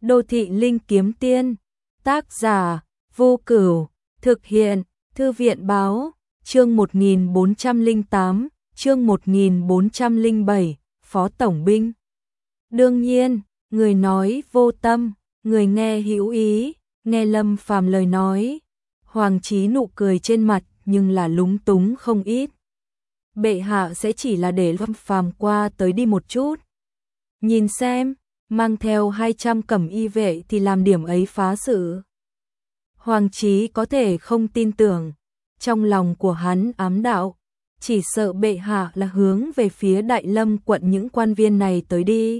Đô thị linh kiếm tiên, tác giả, Vô Cửu, thực hiện, Thư viện báo, chương 1408, chương 1407, Phó Tổng binh. Đương nhiên, người nói vô tâm, người nghe hữu ý, nghe Lâm Phàm lời nói. Hoàng Chí nụ cười trên mặt nhưng là lúng túng không ít. Bệ hạ sẽ chỉ là để Lâm Phàm qua tới đi một chút. Nhìn xem, mang theo 200 cẩm y vệ thì làm điểm ấy phá sự. Hoàng Chí có thể không tin tưởng, trong lòng của hắn ám đạo, chỉ sợ bệ hạ là hướng về phía Đại Lâm quận những quan viên này tới đi.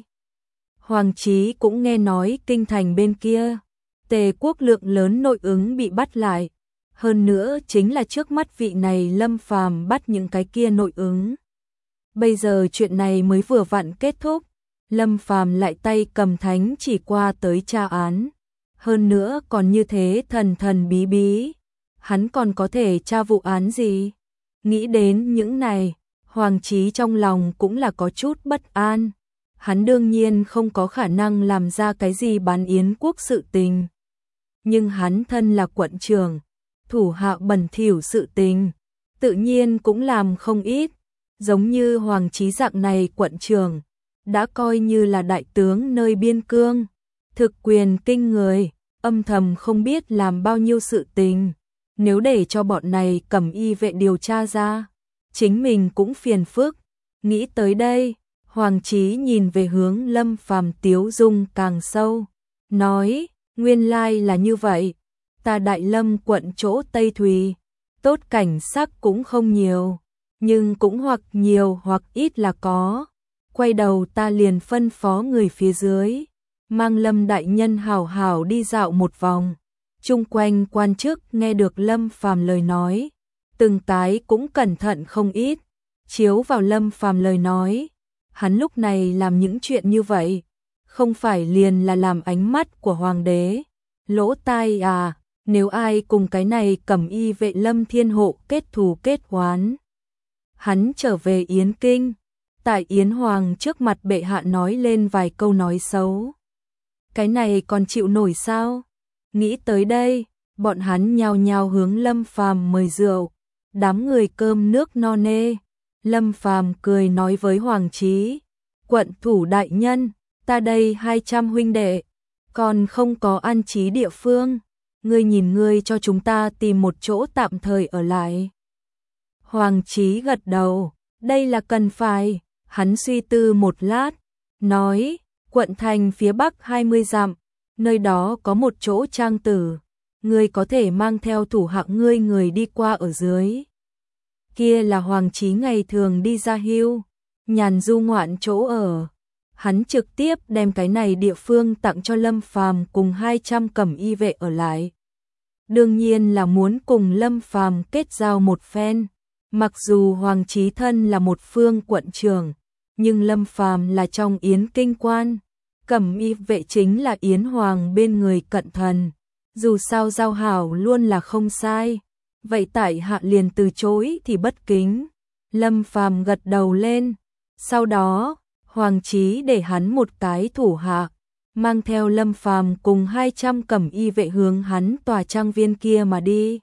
Hoàng Chí cũng nghe nói kinh thành bên kia, Tề quốc lượng lớn nội ứng bị bắt lại, hơn nữa chính là trước mắt vị này Lâm Phàm bắt những cái kia nội ứng. Bây giờ chuyện này mới vừa vặn kết thúc, Lâm Phàm lại tay cầm thánh chỉ qua tới tra án, hơn nữa còn như thế thần thần bí bí, hắn còn có thể tra vụ án gì? Nghĩ đến những này, Hoàng Chí trong lòng cũng là có chút bất an. Hắn đương nhiên không có khả năng làm ra cái gì bán yến quốc sự tình. Nhưng hắn thân là quận trưởng, thủ hạ bẩn thỉu sự tình, tự nhiên cũng làm không ít. Giống như Hoàng Chí dạng này quận trưởng, đã coi như là đại tướng nơi biên cương, thực quyền kinh người, âm thầm không biết làm bao nhiêu sự tình. Nếu để cho bọn này cẩm y vệ điều tra ra, chính mình cũng phiền phức. Nghĩ tới đây, Hoàng Chí nhìn về hướng Lâm Phàm tiếu dung càng sâu, nói, nguyên lai là như vậy, ta Đại Lâm quận chỗ Tây Thùy, tốt cảnh sắc cũng không nhiều, nhưng cũng hoặc nhiều hoặc ít là có. Quay đầu ta liền phân phó người phía dưới, mang Lâm đại nhân hảo hảo đi dạo một vòng. Chung quanh quan chức nghe được Lâm Phàm lời nói, từng cái cũng cẩn thận không ít, chiếu vào Lâm Phàm lời nói, hắn lúc này làm những chuyện như vậy, không phải liền là làm ánh mắt của hoàng đế, lỗ tai à, nếu ai cùng cái này cẩm y vệ Lâm Thiên Hộ kết thù kết oán. Hắn trở về Yến Kinh, tại Yến Hoàng trước mặt bệ hạ nói lên vài câu nói xấu. Cái này còn chịu nổi sao? Nghĩ tới đây, bọn hắn nhao nhao hướng Lâm Phàm mời rượu, đám người cơm nước no nê. Lâm Phàm cười nói với Hoàng Chí, quận thủ đại nhân, ta đây 200 huynh đệ, còn không có an trí địa phương, ngươi nhìn ngươi cho chúng ta tìm một chỗ tạm thời ở lại. Hoàng Chí gật đầu, đây là cần phải. Hắn suy tư một lát, nói, quận thành phía bắc 20 dặm, nơi đó có một chỗ trang tử, ngươi có thể mang theo thủ hạ ngươi người đi qua ở dưới. Kia là Hoàng Chí ngày thường đi ra hưu, nhàn du ngoạn chỗ ở. Hắn trực tiếp đem cái này địa phương tặng cho Lâm Phàm cùng 200 cẩm y vệ ở lại. Đương nhiên là muốn cùng Lâm Phàm kết giao một phen. Mặc dù Hoàng Chí thân là một phương quận trưởng, nhưng Lâm Phàm là trong Yến Kinh quan, cẩm y vệ chính là Yến Hoàng bên người cận thần, dù sao giao hảo luôn là không sai, vậy tại hạ liền từ chối thì bất kính. Lâm Phàm gật đầu lên, sau đó, Hoàng Chí để hắn một cái thủ hạ, mang theo Lâm Phàm cùng 200 cẩm y vệ hướng hắn tòa trang viên kia mà đi.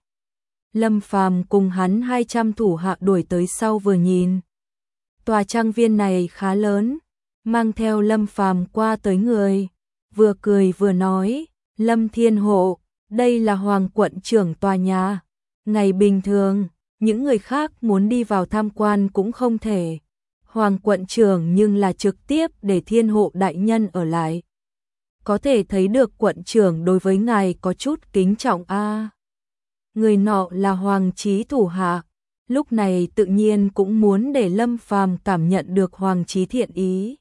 Lâm Phàm cùng hắn 200 thủ hạ đuổi tới sau vừa nhìn. Tòa trang viên này khá lớn, mang theo Lâm Phàm qua tới người, vừa cười vừa nói, Lâm Thiên Hộ, đây là Hoàng quận trưởng tòa nhà. Ngày bình thường, những người khác muốn đi vào tham quan cũng không thể. Hoàng quận trưởng nhưng là trực tiếp để Thiên Hộ đại nhân ở lại. Có thể thấy được quận trưởng đối với ngài có chút kính trọng a. Người nọ là Hoàng Chí thủ hạ, lúc này tự nhiên cũng muốn để Lâm Phàm cảm nhận được Hoàng Chí thiện ý.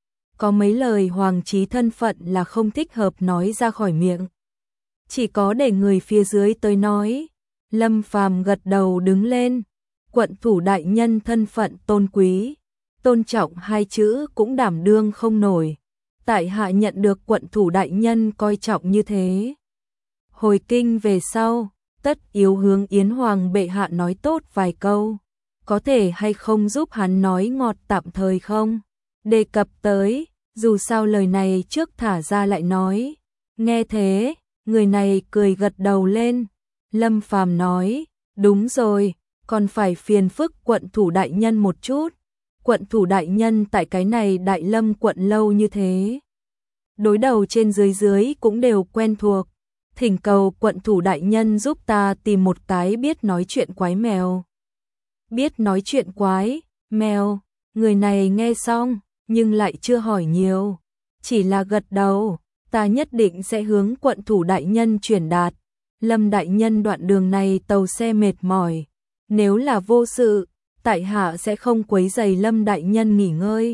Có mấy lời Hoàng Chí thân phận là không thích hợp nói ra khỏi miệng, chỉ có để người phía dưới tới nói. Lâm Phàm gật đầu đứng lên, quận thủ đại nhân thân phận tôn quý, tôn trọng hai chữ cũng đảm đương không nổi. Tại hạ nhận được quận thủ đại nhân coi trọng như thế. Hồi kinh về sau, tất yếu hướng Yến Hoàng bệ hạ nói tốt vài câu, có thể hay không giúp hắn nói ngọt tạm thời không? Đề cập tới, dù sao lời này trước thả ra lại nói, Nghe thế, người này cười gật đầu lên. Lâm Phàm nói, đúng rồi, còn phải phiền phức quận thủ đại nhân một chút. Quận thủ đại nhân tại cái này Đại Lâm quận lâu như thế. Đối đầu trên dưới dưới cũng đều quen thuộc. Thỉnh cầu quận thủ đại nhân giúp ta tìm một cái biết nói chuyện quái mèo. Biết nói chuyện quái, mèo, người này nghe xong, nhưng lại chưa hỏi nhiều. Chỉ là gật đầu, ta nhất định sẽ hướng quận thủ đại nhân truyền đạt. Lâm đại nhân đoạn đường này tàu xe mệt mỏi. Nếu là vô sự, tại hạ sẽ không quấy rầy Lâm đại nhân nghỉ ngơi.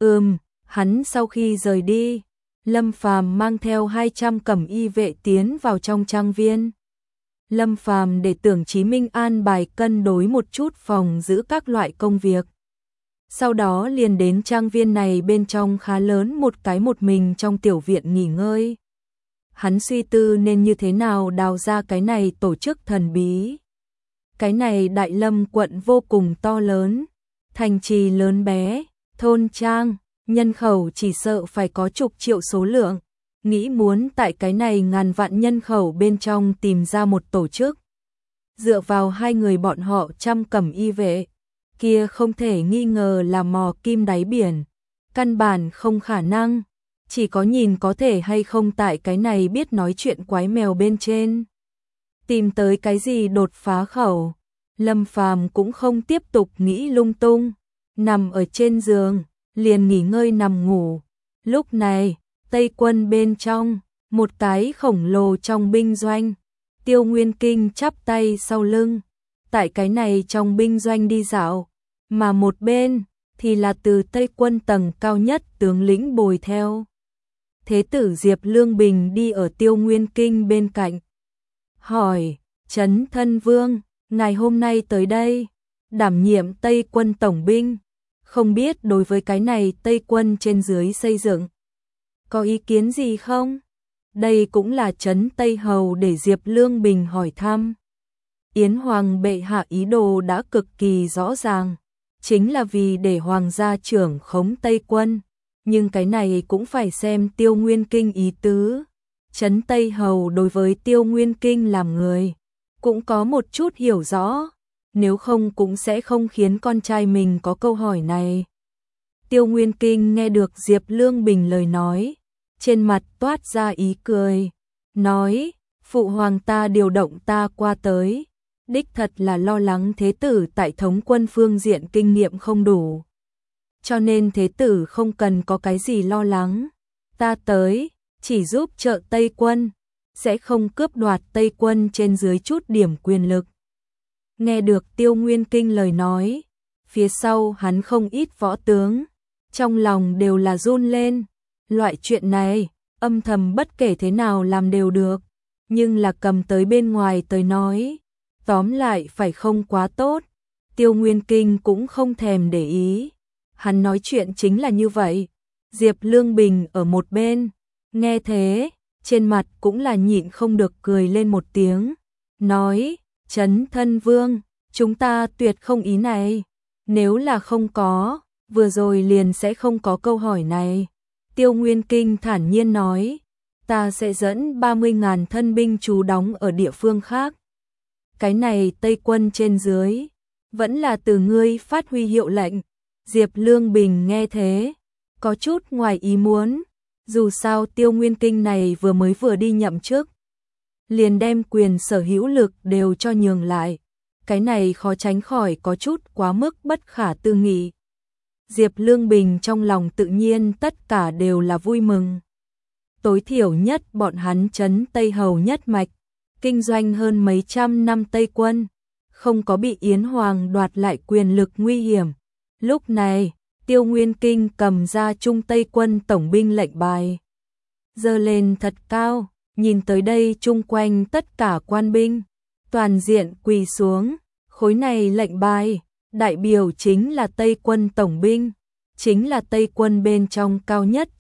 Hắn sau khi rời đi, Lâm Phàm mang theo 200 cẩm y vệ tiến vào trong trang viên. Lâm Phàm để Tưởng Chí Minh an bài cân đối một chút phòng giữ các loại công việc. Sau đó liền đến trang viên này bên trong khá lớn một mình trong tiểu viện nghỉ ngơi. Hắn suy tư nên như thế nào đào ra cái này tổ chức thần bí. Cái này Đại Lâm quận vô cùng to lớn, thành trì lớn bé, thôn trang, nhân khẩu chỉ sợ phải có chục triệu số lượng. Nghĩ muốn tại cái này ngàn vạn nhân khẩu bên trong tìm ra một tổ chức. Dựa vào hai người bọn họ trăm cẩm y vệ, kia không thể nghi ngờ là mò kim đáy biển. Căn bản không khả năng, chỉ có nhìn có thể hay không tại cái này biết nói chuyện quái mèo bên trên. Tìm tới cái gì đột phá khẩu, Lâm Phàm cũng không tiếp tục nghĩ lung tung, nằm ở trên giường, liền nghỉ ngơi nằm ngủ. Lúc này, Tây quân bên trong, một cái khổng lồ trong binh doanh, Tiêu Nguyên Kinh chắp tay sau lưng, tại cái này trong binh doanh đi dạo, mà một bên thì là từ Tây quân tầng cao nhất tướng lĩnh bồi theo. Thế tử Diệp Lương Bình đi ở Tiêu Nguyên Kinh bên cạnh. Hỏi, Trấn Thân Vương, ngài hôm nay tới đây, đảm nhiệm Tây quân tổng binh, không biết đối với cái này Tây quân trên dưới xây dựng, có ý kiến gì không? Đây cũng là Trấn Tây Hầu để Diệp Lương Bình hỏi thăm. Yến Hoàng bệ hạ ý đồ đã cực kỳ rõ ràng, chính là vì để Hoàng gia trưởng khống Tây quân, nhưng cái này cũng phải xem Tiêu Nguyên Kinh ý tứ. Trấn Tây Hầu đối với Tiêu Nguyên Kinh làm người, cũng có một chút hiểu rõ, nếu không cũng sẽ không khiến con trai mình có câu hỏi này. Tiêu Nguyên Kinh nghe được Diệp Lương Bình lời nói, trên mặt toát ra ý cười, nói, phụ hoàng ta điều động ta qua tới, đích thật là lo lắng thế tử tại thống quân phương diện kinh nghiệm không đủ. Cho nên thế tử không cần có cái gì lo lắng, ta tới, chỉ giúp trợ Tây quân, sẽ không cướp đoạt Tây quân trên dưới chút điểm quyền lực. Nghe được Tiêu Nguyên Kinh lời nói, phía sau hắn không ít võ tướng, trong lòng đều là run lên. Loại chuyện này, âm thầm bất kể thế nào làm đều được, nhưng là cầm tới bên ngoài tới nói, tóm lại phải không quá tốt. Tiêu Nguyên Kinh cũng không thèm để ý, hắn nói chuyện chính là như vậy. Diệp Lương Bình ở một bên, nghe thế, trên mặt cũng là nhịn không được cười lên một tiếng, nói, Trấn Thân Vương, chúng ta tuyệt không ý này, nếu là không có, vừa rồi liền sẽ không có câu hỏi này. Tiêu Nguyên Kinh thản nhiên nói, ta sẽ dẫn 30.000 thân binh trú đóng ở địa phương khác. Cái này Tây quân trên dưới, vẫn là từ ngươi phát huy hiệu lệnh. Diệp Lương Bình nghe thế, có chút ngoài ý muốn, dù sao Tiêu Nguyên Kinh này vừa đi nhậm chức, liền đem quyền sở hữu lực đều cho nhường lại. Cái này khó tránh khỏi có chút quá mức bất khả tư nghị. Diệp Lương Bình trong lòng tự nhiên tất cả đều là vui mừng. Tối thiểu nhất bọn hắn Trấn Tây Hầu nhất mạch, kinh doanh hơn mấy trăm năm Tây quân, không có bị Yến Hoàng đoạt lại quyền lực nguy hiểm. Lúc này, Tiêu Nguyên Kinh cầm ra Trung Tây quân tổng binh lệnh bài, giơ lên thật cao, nhìn tới đây chung quanh tất cả quan binh, toàn diện quỳ xuống, khối này lệnh bài, đại biểu chính là Tây quân tổng binh, chính là Tây quân bên trong cao nhất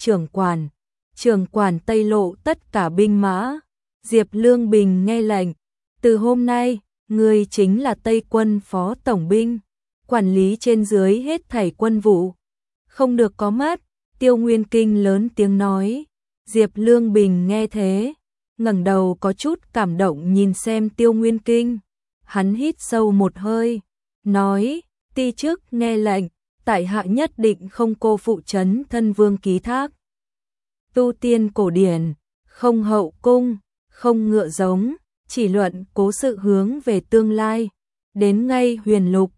trưởng quản Tây Lộ tất cả binh mã. Diệp Lương Bình nghe lệnh, từ hôm nay, ngươi chính là Tây quân phó tổng binh, quản lý trên dưới hết thảy quân vụ, không được có mắt. Tiêu Nguyên Kinh lớn tiếng nói. Diệp Lương Bình nghe thế, ngẩng đầu có chút cảm động nhìn xem Tiêu Nguyên Kinh. Hắn hít sâu một hơi, nói, ti chức nghe lệnh, tại hạ nhất định không cô phụ trấn thân vương ký thác. Tu tiên cổ điển, không hậu cung, không ngựa giống, chỉ luận cố sự hướng về tương lai. Đến ngay Huyền Lục,